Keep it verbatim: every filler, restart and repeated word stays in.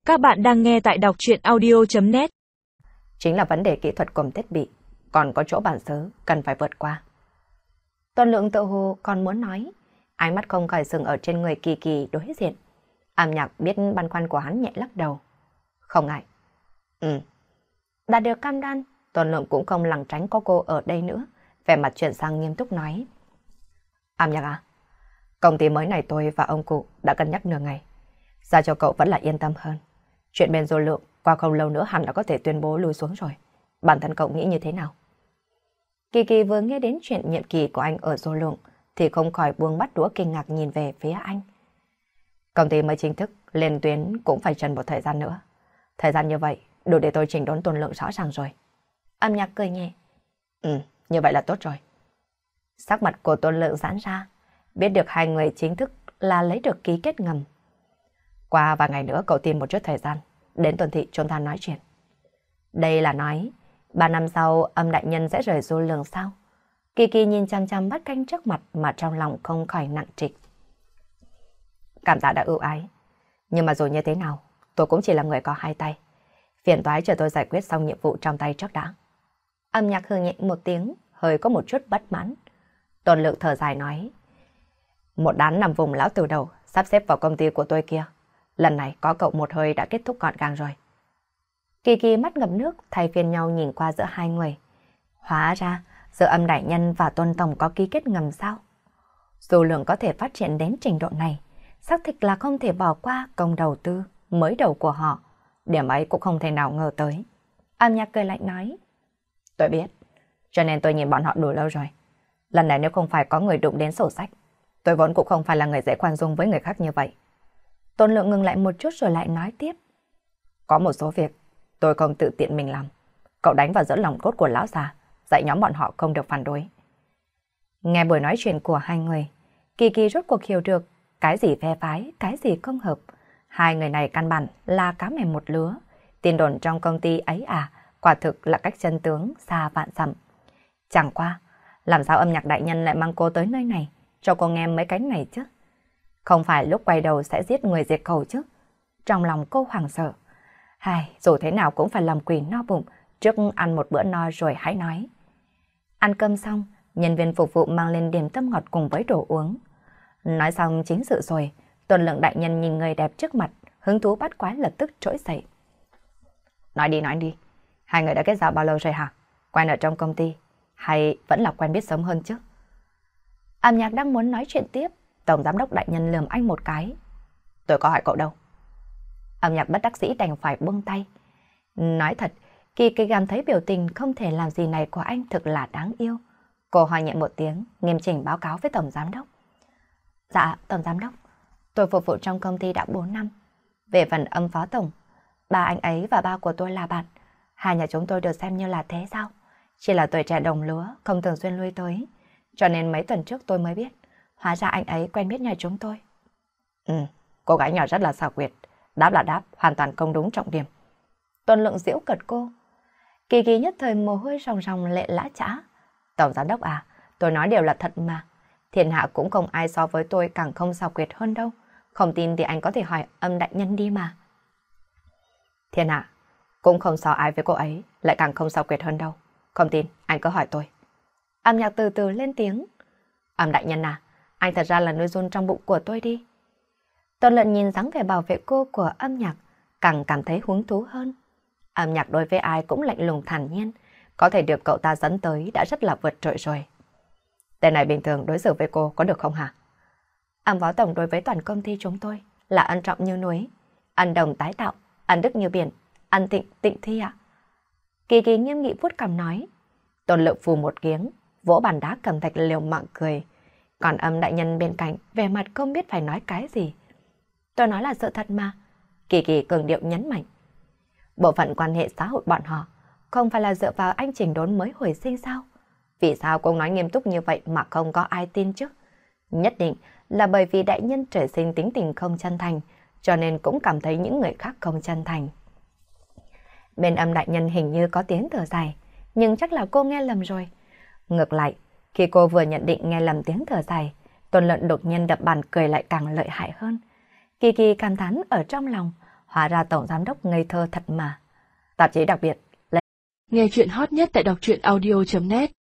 Các bạn đang nghe tại đọc truyện audio chấm net. Chính là vấn đề kỹ thuật cùng thiết bị, còn có chỗ bản xứ cần phải vượt qua. Tuân Lượng tự hồ còn muốn nói, ánh mắt không khỏi dừng ở trên người Kỳ Kỳ đối diện. Âm Nhạc biết băn khoăn của hắn nhẹ lắc đầu. Không ngại. Ừ. Đạt được cam đoan, Tuân Lượng cũng không lảng tránh có cô ở đây nữa, vẻ mặt chuyển sang nghiêm túc nói. Âm Nhạc à, công ty mới này tôi và ông cụ đã cân nhắc nửa ngày. Ra cho cậu vẫn là yên tâm hơn. Chuyện bên Du Lượng qua không lâu nữa hẳn đã có thể tuyên bố lùi xuống rồi. Bản thân cậu nghĩ như thế nào? Kỳ Kỳ vừa nghe đến chuyện nhiệm kỳ của anh ở Du Lượng thì không khỏi buông bắt đũa kinh ngạc nhìn về phía anh. Công ty mới chính thức lên tuyến cũng phải cần một thời gian nữa. Thời gian như vậy đủ để tôi chỉnh đốn Tuân Lượng rõ ràng rồi. Âm Nhạc cười nhẹ. Ừ, như vậy là tốt rồi. Sắc mặt của Tuân Lượng giãn ra, biết được hai người chính thức là lấy được ký kết ngầm. Qua vài ngày nữa cậu tìm một chút thời gian, đến tuần thị chúng ta nói chuyện. Đây là nói, ba năm sau Âm đại nhân sẽ rời Du Lượng sao? Kỳ Kỳ nhìn chăm chăm bát canh trước mặt mà trong lòng không khỏi nặng trịch. Cảm tạ đã ưu ái, nhưng mà dù như thế nào, tôi cũng chỉ là người có hai tay. Phiền toái chờ tôi giải quyết xong nhiệm vụ trong tay trước đã. Âm Nhạc hừ nhẹ một tiếng, hơi có một chút bất mãn. Tuân Lượng thở dài nói, một đám nằm vùng lão từ đầu sắp xếp vào công ty của tôi kia. Lần này có cậu một hơi đã kết thúc gọn gàng rồi. Kỳ Kỳ mắt ngập nước thay phiên nhau nhìn qua giữa hai người. Hóa ra giữa Âm đại nhân và Tuân tổng có ký kết ngầm sao? Du Lượng có thể phát triển đến trình độ này, xác thực là không thể bỏ qua công đầu tư mới đầu của họ. Điểm ấy cũng không thể nào ngờ tới. Âm Nhạc cười lạnh nói, tôi biết, cho nên tôi nhìn bọn họ đủ lâu rồi. Lần này nếu không phải có người đụng đến sổ sách, tôi vốn cũng không phải là người dễ khoan dung với người khác như vậy. Tuân Lượng ngừng lại một chút rồi lại nói tiếp. Có một số việc tôi không tự tiện mình làm. Cậu đánh vào giữa lòng cốt của lão già, dạy nhóm bọn họ không được phản đối. Nghe buổi nói chuyện của hai người, Kỳ Kỳ rốt cuộc hiểu được cái gì phe phái, cái gì không hợp. Hai người này căn bản là cá mè một lứa. Tin đồn trong công ty ấy à, quả thực là cách chân tướng xa vạn dặm. Chẳng qua, làm sao Âm Nhạc đại nhân lại mang cô tới nơi này, cho cô nghe mấy cái này chứ? Không phải lúc quay đầu sẽ giết người diệt khẩu chứ? Trong lòng cô hoảng sợ. Hay, dù thế nào cũng phải làm quỷ no bụng, trước ăn một bữa no rồi hãy nói. Ăn cơm xong, nhân viên phục vụ mang lên điểm tâm ngọt cùng với đồ uống. Nói xong chính sự rồi, Tuân Lượng đại nhân nhìn người đẹp trước mặt, hứng thú bắt quái lập tức trỗi dậy. Nói đi nói đi, hai người đã kết giao bao lâu rồi hả? Quen ở trong công ty, hay vẫn là quen biết sớm hơn chứ? Âm Nhạc đang muốn nói chuyện tiếp, Tổng giám đốc đại nhân lườm anh một cái. Tôi có hỏi cậu đâu. Âm Nhạc bất đắc dĩ đành phải buông tay. Nói thật, Kỳ Kỳ cảm thấy biểu tình không thể làm gì này của anh thực là đáng yêu. Cô hỏi nhẹ một tiếng, nghiêm chỉnh báo cáo với Tổng giám đốc. Dạ, Tổng giám đốc, tôi phục vụ trong công ty đã bốn năm. Về phần Âm phó tổng, ba anh ấy và ba của tôi là bạn. Hai nhà chúng tôi được xem như là thế sao? Chỉ là tuổi trẻ đồng lứa, không thường xuyên lui tới. Cho nên mấy tuần trước tôi mới biết. Hóa ra anh ấy quen biết nhà chúng tôi. Ừ, cô gái nhỏ rất là xảo quyệt. Đáp là đáp, hoàn toàn không đúng trọng điểm. Tuân Lượng giễu cợt cô. Kỳ Kỳ nhất thời mồ hôi ròng ròng lệ lã chã. Tổng giám đốc à, tôi nói đều là thật mà. Thiên hạ cũng không ai so với tôi càng không xảo quyệt hơn đâu. Không tin thì anh có thể hỏi Âm đại nhân đi mà. Thiên hạ cũng không so ai với cô ấy, lại càng không xảo quyệt hơn đâu. Không tin, anh cứ hỏi tôi. Âm Nhạc từ từ lên tiếng. Âm đại nhân à, anh thật ra là nuôi run trong bụng của tôi đi. Tuân Lượng nhìn dáng vẻ bảo vệ cô của Âm Nhạc, càng cảm thấy hứng thú hơn. Âm Nhạc đối với ai cũng lạnh lùng thản nhiên, có thể được cậu ta dẫn tới đã rất là vượt trội rồi. Tên này bình thường đối xử với cô có được không hả? Âm phó tổng đối với toàn công ty chúng tôi là ân trọng như núi, ân đồng tái tạo, ân đức như biển, ân tịnh tịnh thi ạ. Kỳ Kỳ nghiêm nghị vuốt cằm nói. Tuân Lượng phù một tiếng, vỗ bàn đá cầm thạch liều mạng cười. Còn Âm đại nhân bên cạnh vẻ mặt không biết phải nói cái gì. Tôi nói là sự thật mà. Kỳ Kỳ cường điệu nhấn mạnh. Bộ phận quan hệ xã hội bọn họ không phải là dựa vào anh chỉnh đốn mới hồi sinh sao? Vì sao cô nói nghiêm túc như vậy mà không có ai tin chứ? Nhất định là bởi vì đại nhân trời sinh tính tình không chân thành, cho nên cũng cảm thấy những người khác không chân thành. Bên Âm đại nhân hình như có tiếng thở dài, nhưng chắc là cô nghe lầm rồi. Ngược lại, khi cô vừa nhận định nghe lầm tiếng thở dài, Tuân Lượng đột nhiên đập bàn cười lại càng lợi hại hơn. Kỳ Kỳ cảm thán ở trong lòng, Hóa ra tổng giám đốc ngây thơ thật mà. Tạp chí đặc biệt. Nghe chuyện hot nhất tại đọc truyện audio chấm net